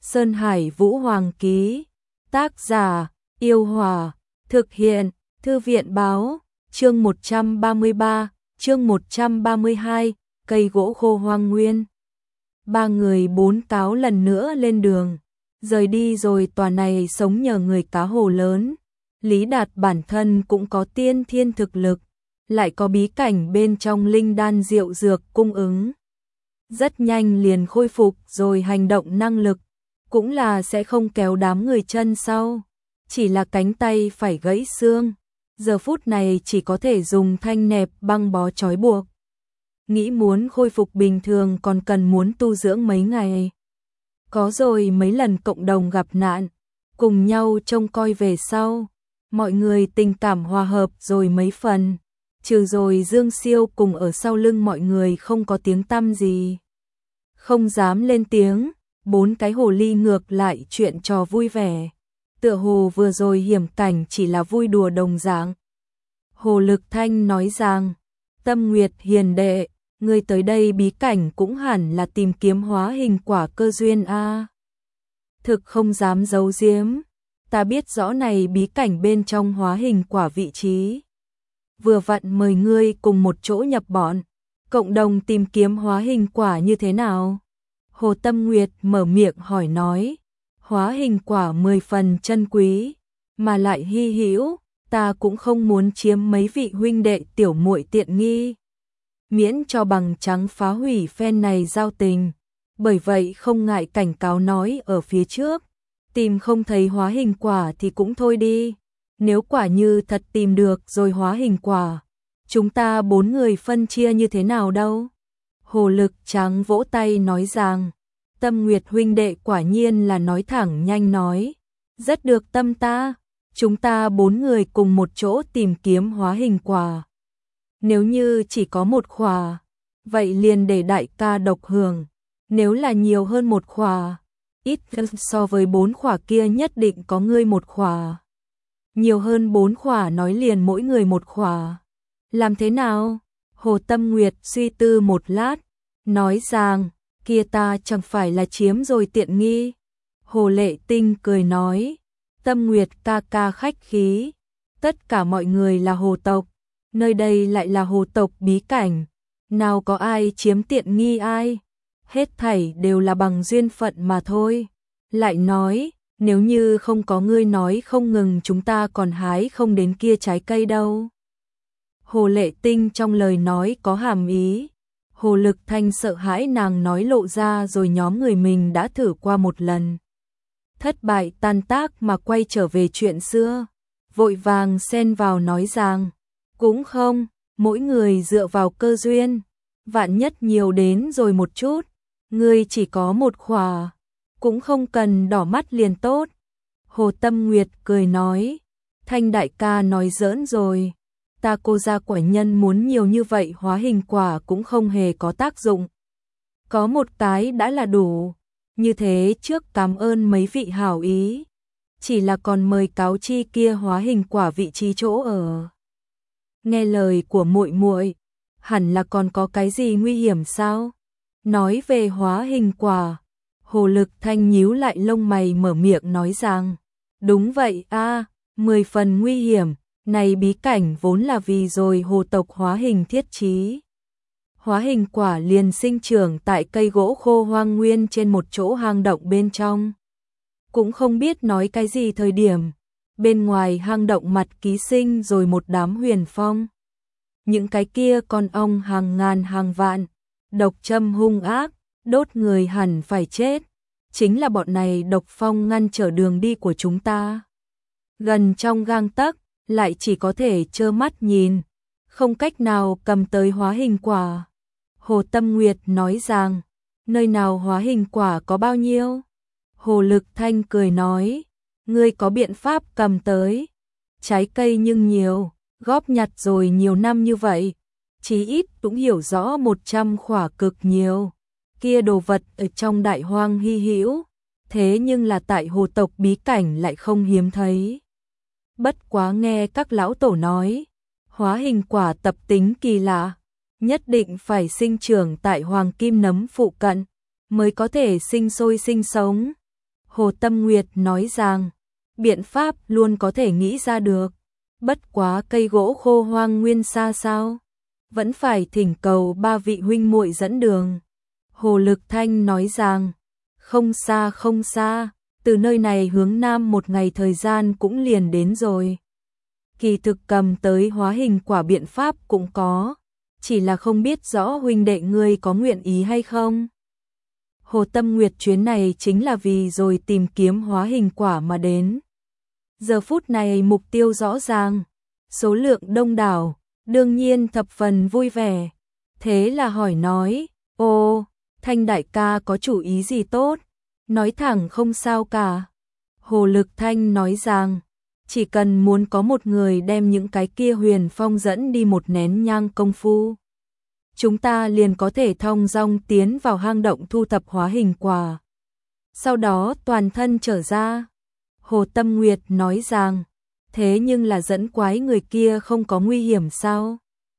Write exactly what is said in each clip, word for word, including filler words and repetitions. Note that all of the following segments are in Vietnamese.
Sơn Hải Vũ Hoàng ký. Tác giả: Yêu Hòa. Thực hiện: Thư viện báo. Chương một trăm ba mươi ba, chương một trăm ba mươi hai, cây gỗ khô hoang nguyên. Ba người bốn cáo lần nữa lên đường, rời đi rồi tòa này sống nhờ người cá hồ lớn. Lý Đạt bản thân cũng có tiên thiên thực lực, lại có bí cảnh bên trong linh đan diệu dược cung ứng. Rất nhanh liền khôi phục rồi hành động năng lực, cũng là sẽ không kéo đám người chân sau, chỉ là cánh tay phải gãy xương. Giờ phút này chỉ có thể dùng thanh nẹp băng bó trói buộc. Nghĩ muốn khôi phục bình thường còn cần muốn tu dưỡng mấy ngày. Có rồi mấy lần cộng đồng gặp nạn, cùng nhau trông coi về sau. Mọi người tình cảm hòa hợp rồi mấy phần. Trừ rồi Dương Siêu cùng ở sau lưng mọi người không có tiếng tăm gì. Không dám lên tiếng, bốn cái hồ ly ngược lại chuyện trò vui vẻ. Tựa hồ vừa rồi hiểm cảnh chỉ là vui đùa đồng dạng. Hồ Lực Thanh nói rằng, Tâm Nguyệt hiền đệ, ngươi tới đây bí cảnh cũng hẳn là tìm kiếm hóa hình quả cơ duyên a. Thực không dám giấu giếm, ta biết rõ này bí cảnh bên trong hóa hình quả vị trí. Vừa vặn mời ngươi cùng một chỗ nhập bọn, cộng đồng tìm kiếm hóa hình quả như thế nào? Hồ Tâm Nguyệt mở miệng hỏi nói, hóa hình quả mười phần chân quý, mà lại hy hữu, ta cũng không muốn chiếm mấy vị huynh đệ tiểu muội tiện nghi. Miễn cho bằng trắng phá hủy phen này giao tình, bởi vậy không ngại cảnh cáo nói ở phía trước, tìm không thấy hóa hình quả thì cũng thôi đi, nếu quả như thật tìm được rồi hóa hình quả, chúng ta bốn người phân chia như thế nào đâu? Hồ Lực Trắng vỗ tay nói rằng, Tâm Nguyệt huynh đệ quả nhiên là nói thẳng nhanh nói, rất được tâm ta, chúng ta bốn người cùng một chỗ tìm kiếm hóa hình quả. Nếu như chỉ có một khỏa, vậy liền để đại ca độc hưởng, nếu là nhiều hơn một khỏa, ít so với bốn khỏa kia nhất định có ngươi một khỏa. Nhiều hơn bốn khỏa nói liền mỗi người một khỏa. Làm thế nào? Hồ Tâm Nguyệt suy tư một lát, nói rằng, kia ta chẳng phải là chiếm rồi tiện nghi. Hồ Lệ Tinh cười nói, Tâm Nguyệt ca ca khách khí, tất cả mọi người là hồ tộc, nơi đây lại là hồ tộc bí cảnh, nào có ai chiếm tiện nghi ai, hết thảy đều là bằng duyên phận mà thôi. Lại nói, nếu như không có ngươi nói không ngừng chúng ta còn hái không đến kia trái cây đâu. Hồ Lệ Tinh trong lời nói có hàm ý. Hồ Lực Thanh sợ hãi nàng nói lộ ra rồi nhóm người mình đã thử qua một lần. Thất bại tan tác mà quay trở về chuyện xưa. Vội vàng xen vào nói rằng, cũng không, mỗi người dựa vào cơ duyên. Vạn nhất nhiều đến rồi một chút, ngươi chỉ có một khỏa, cũng không cần đỏ mắt liền tốt. Hồ Tâm Nguyệt cười nói, Thanh đại ca nói giỡn rồi. Ta cô gia quả nhân muốn nhiều như vậy hóa hình quả cũng không hề có tác dụng. Có một cái đã là đủ. Như thế trước cảm ơn mấy vị hảo ý. Chỉ là còn mời cáo chi kia hóa hình quả vị trí chỗ ở. Nghe lời của muội muội, hẳn là còn có cái gì nguy hiểm sao? Nói về hóa hình quả, Hồ Lực Thanh nhíu lại lông mày mở miệng nói rằng, đúng vậy a, mười phần nguy hiểm. Này bí cảnh vốn là vì rồi hồ tộc hóa hình thiết trí. Hóa hình quả liền sinh trưởng tại cây gỗ khô hoang nguyên trên một chỗ hang động bên trong. Cũng không biết nói cái gì thời điểm, bên ngoài hang động mặt ký sinh rồi một đám huyền phong. Những cái kia con ong hàng ngàn hàng vạn, độc châm hung ác, đốt người hẳn phải chết. Chính là bọn này độc phong ngăn trở đường đi của chúng ta. Gần trong gang tấc, lại chỉ có thể trơ mắt nhìn, không cách nào cầm tới hóa hình quả. Hồ Tâm Nguyệt nói rằng, nơi nào hóa hình quả có bao nhiêu? Hồ Lực Thanh cười nói, ngươi có biện pháp cầm tới. Trái cây nhưng nhiều, góp nhặt rồi nhiều năm như vậy, chí ít cũng hiểu rõ một trăm khỏa cực nhiều. Kia đồ vật ở trong đại hoang hy hữu, thế nhưng là tại hồ tộc bí cảnh lại không hiếm thấy. Bất quá nghe các lão tổ nói, hóa hình quả tập tính kỳ lạ, nhất định phải sinh trưởng tại hoàng kim nấm phụ cận, mới có thể sinh sôi sinh sống. Hồ Tâm Nguyệt nói rằng, biện pháp luôn có thể nghĩ ra được, bất quá cây gỗ khô hoang nguyên xa sao, vẫn phải thỉnh cầu ba vị huynh muội dẫn đường. Hồ Lực Thanh nói rằng, không xa không xa, từ nơi này hướng nam một ngày thời gian cũng liền đến rồi. Kỳ thực cầm tới hóa hình quả biện pháp cũng có, chỉ là không biết rõ huynh đệ ngươi có nguyện ý hay không. Hồ Tâm Nguyệt chuyến này chính là vì rồi tìm kiếm hóa hình quả mà đến. Giờ phút này mục tiêu rõ ràng, số lượng đông đảo, đương nhiên thập phần vui vẻ. Thế là hỏi nói, ô, Thanh đại ca có chủ ý gì tốt? Nói thẳng không sao cả. Hồ Lực Thanh nói rằng, chỉ cần muốn có một người đem những cái kia huyền phong dẫn đi một nén nhang công phu, chúng ta liền có thể thong dong tiến vào hang động thu thập hóa hình quả. Sau đó toàn thân trở ra. Hồ Tâm Nguyệt nói rằng, thế nhưng là dẫn quái người kia không có nguy hiểm sao?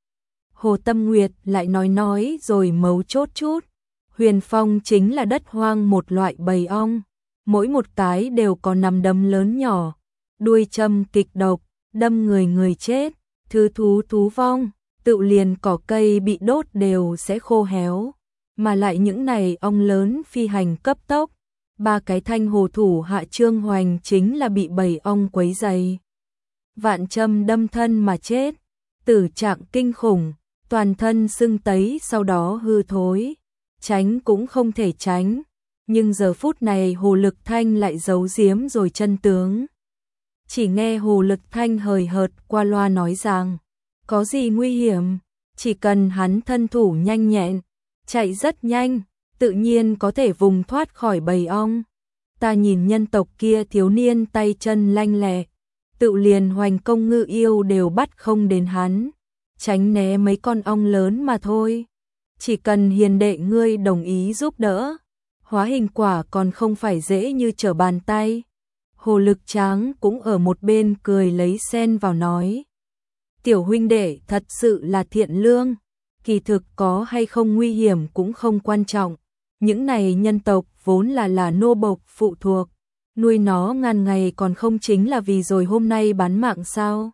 Hồ Tâm Nguyệt lại nói nói rồi mấu chốt chút. Huyền phong chính là đất hoang một loại bầy ong, mỗi một cái đều có nắm đấm lớn nhỏ, đuôi châm kịch độc, đâm người người chết, thứ thú thú vong, tự liền cỏ cây bị đốt đều sẽ khô héo, mà lại những này ong lớn phi hành cấp tốc. Ba cái thanh hồ thủ hạ Trương Hoành chính là bị bầy ong quấy dày, vạn châm đâm thân mà chết, tử trạng kinh khủng, toàn thân sưng tấy sau đó hư thối, tránh cũng không thể tránh, nhưng giờ phút này Hồ Lực Thanh lại giấu giếm rồi chân tướng. Chỉ nghe Hồ Lực Thanh hời hợt qua loa nói rằng, có gì nguy hiểm, chỉ cần hắn thân thủ nhanh nhẹn, chạy rất nhanh, tự nhiên có thể vùng thoát khỏi bầy ong. Ta nhìn nhân tộc kia thiếu niên tay chân lanh lẹ, tự liền hoành công ngự yêu đều bắt không đến hắn, tránh né mấy con ong lớn mà thôi. Chỉ cần hiền đệ ngươi đồng ý giúp đỡ, hóa hình quả còn không phải dễ như trở bàn tay. Hồ Lực Tráng cũng ở một bên cười lấy sen vào nói, tiểu huynh đệ thật sự là thiện lương, kỳ thực có hay không nguy hiểm cũng không quan trọng. Những này nhân tộc vốn là là nô bộc phụ thuộc, nuôi nó ngàn ngày còn không chính là vì rồi hôm nay bán mạng sao?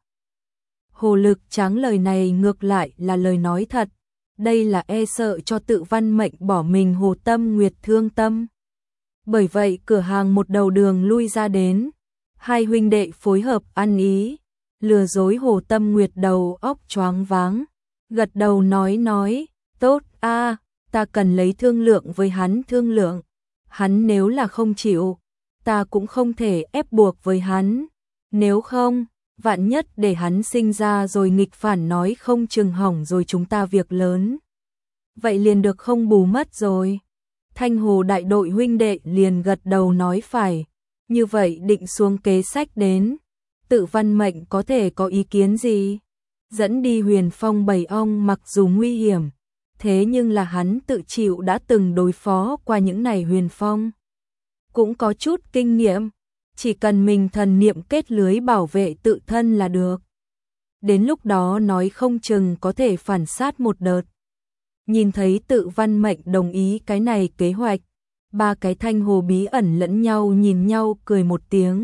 Hồ Lực Tráng lời này ngược lại là lời nói thật, đây là e sợ cho Tự Văn Mệnh bỏ mình Hồ Tâm Nguyệt thương tâm. Bởi vậy cửa hàng một đầu đường lui ra đến, hai huynh đệ phối hợp ăn ý, lừa dối Hồ Tâm Nguyệt đầu óc choáng váng, gật đầu nói nói, tốt a, ta cần lấy thương lượng với hắn thương lượng, hắn nếu là không chịu, ta cũng không thể ép buộc với hắn, nếu không, vạn nhất để hắn sinh ra rồi nghịch phản nói không chừng hỏng rồi chúng ta việc lớn. Vậy liền được không bù mất rồi. Thanh Hồ đại đội huynh đệ liền gật đầu nói phải, như vậy định xuống kế sách đến. Tự Văn Mệnh có thể có ý kiến gì? Dẫn đi huyền phong bầy ong mặc dù nguy hiểm, thế nhưng là hắn tự chịu đã từng đối phó qua những này huyền phong, cũng có chút kinh nghiệm, chỉ cần mình thần niệm kết lưới bảo vệ tự thân là được. Đến lúc đó nói không chừng có thể phản sát một đợt. Nhìn thấy Tự Văn Mệnh đồng ý cái này kế hoạch, ba cái thanh hồ bí ẩn lẫn nhau nhìn nhau cười một tiếng.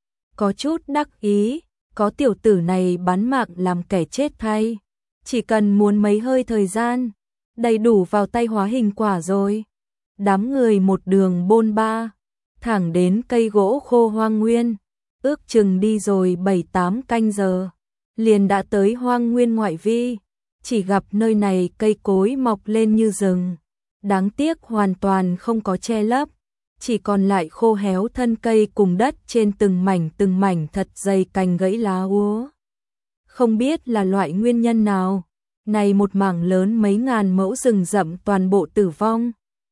Có chút đắc ý, có tiểu tử này bán mạng làm kẻ chết thay, chỉ cần muốn mấy hơi thời gian, đầy đủ vào tay hóa hình quả rồi. Đám người một đường bôn ba, thẳng đến cây gỗ khô hoang nguyên, ước chừng đi rồi bảy tám canh giờ, liền đã tới hoang nguyên ngoại vi, chỉ gặp nơi này cây cối mọc lên như rừng, đáng tiếc hoàn toàn không có che lấp, chỉ còn lại khô héo thân cây cùng đất trên từng mảnh từng mảnh thật dày cành gãy lá úa. Không biết là loại nguyên nhân nào, này một mảng lớn mấy ngàn mẫu rừng rậm toàn bộ tử vong.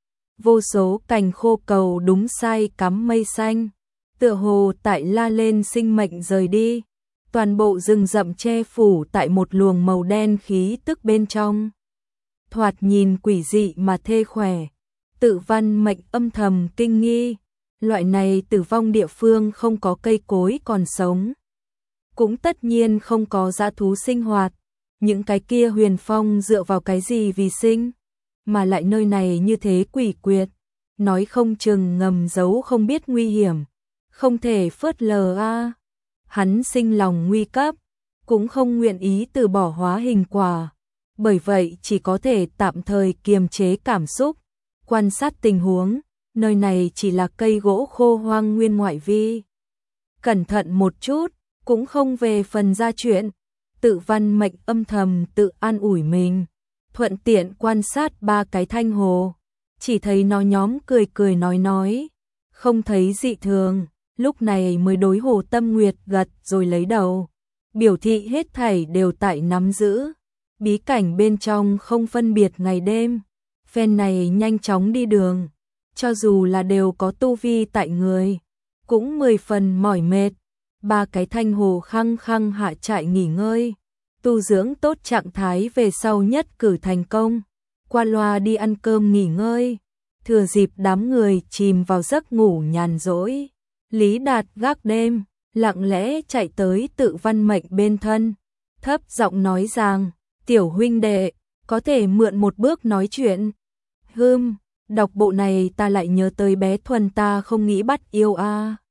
Vô số cành khô cầu đúng sai cắm mây xanh, tựa hồ tại la lên sinh mệnh rời đi. Toàn bộ rừng rậm che phủ tại một luồng màu đen khí tức bên trong. Thoạt nhìn quỷ dị mà thê khỏe. Tự Văn Mệnh âm thầm kinh nghi, loại này tử vong địa phương không có cây cối còn sống, cũng tất nhiên không có dã thú sinh hoạt. Những cái kia huyền phong dựa vào cái gì vì sinh, mà lại nơi này như thế quỷ quyệt, nói không chừng ngầm giấu không biết nguy hiểm, không thể phớt lờ a. Hắn sinh lòng nguy cấp, cũng không nguyện ý từ bỏ hóa hình quả, bởi vậy chỉ có thể tạm thời kiềm chế cảm xúc, quan sát tình huống, nơi này chỉ là cây gỗ khô hoang nguyên ngoại vi. Cẩn thận một chút, cũng không về phần ra chuyện, Tự Văn Mệnh âm thầm tự an ủi mình, thuận tiện quan sát ba cái thanh hồ, chỉ thấy nó nhóm cười cười nói nói, không thấy dị thường, lúc này mới đối Hồ Tâm Nguyệt gật rồi lấy đầu, biểu thị hết thảy đều tại nắm giữ, bí cảnh bên trong không phân biệt ngày đêm, phen này nhanh chóng đi đường, cho dù là đều có tu vi tại người, cũng mười phần mỏi mệt, ba cái thanh hồ khăng khăng hạ trại nghỉ ngơi, tu dưỡng tốt trạng thái về sau nhất cử thành công, qua loa đi ăn cơm nghỉ ngơi, thừa dịp đám người chìm vào giấc ngủ nhàn rỗi, Lý Đạt gác đêm, lặng lẽ chạy tới Tự Văn Mệnh bên thân, thấp giọng nói rằng, tiểu huynh đệ, có thể mượn một bước nói chuyện. Hừm, đọc bộ này ta lại nhớ tới bé Thuần ta không nghĩ bắt yêu a.